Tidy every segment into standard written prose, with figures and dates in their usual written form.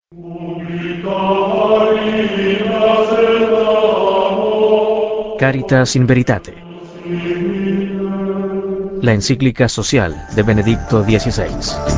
Caritas in Veritate. La encíclica social de Benedicto XVI.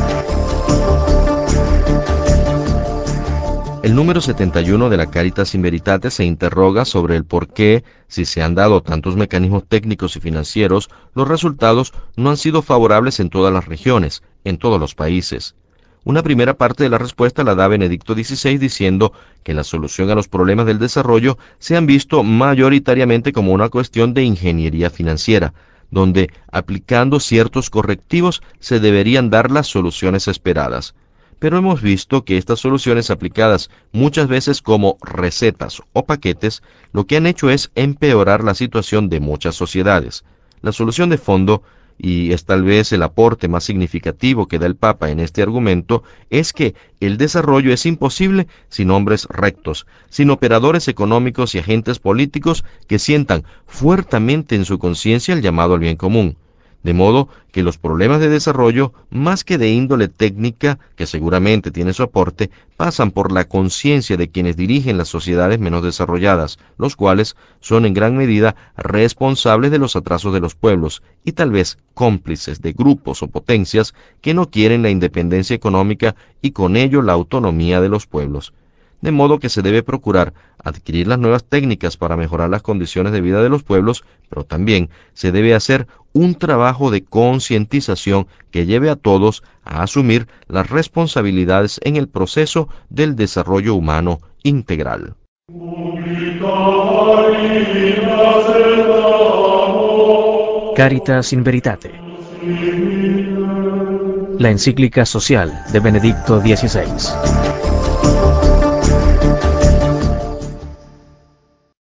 El número 71 de la Caritas in Veritate se interroga sobre el por qué, si se han dado tantos mecanismos técnicos y financieros, los resultados no han sido favorables en todas las regiones, en todos los países. Una primera parte de la respuesta la da Benedicto XVI diciendo que la solución a los problemas del desarrollo se han visto mayoritariamente como una cuestión de ingeniería financiera, donde, aplicando ciertos correctivos, se deberían dar las soluciones esperadas. Pero hemos visto que estas soluciones aplicadas muchas veces como recetas o paquetes, lo que han hecho es empeorar la situación de muchas sociedades. La solución de fondo, y es tal vez el aporte más significativo que da el Papa en este argumento, es que el desarrollo es imposible sin hombres rectos, sin operadores económicos y agentes políticos que sientan fuertemente en su conciencia el llamado al bien común. De modo que los problemas de desarrollo, más que de índole técnica, que seguramente tiene su aporte, pasan por la conciencia de quienes dirigen las sociedades menos desarrolladas, los cuales son en gran medida responsables de los atrasos de los pueblos y tal vez cómplices de grupos o potencias que no quieren la independencia económica y con ello la autonomía de los pueblos. De modo que se debe procurar adquirir las nuevas técnicas para mejorar las condiciones de vida de los pueblos, pero también se debe hacer un trabajo de concientización que lleve a todos a asumir las responsabilidades en el proceso del desarrollo humano integral. Caritas in Veritate. La encíclica social de Benedicto XVI.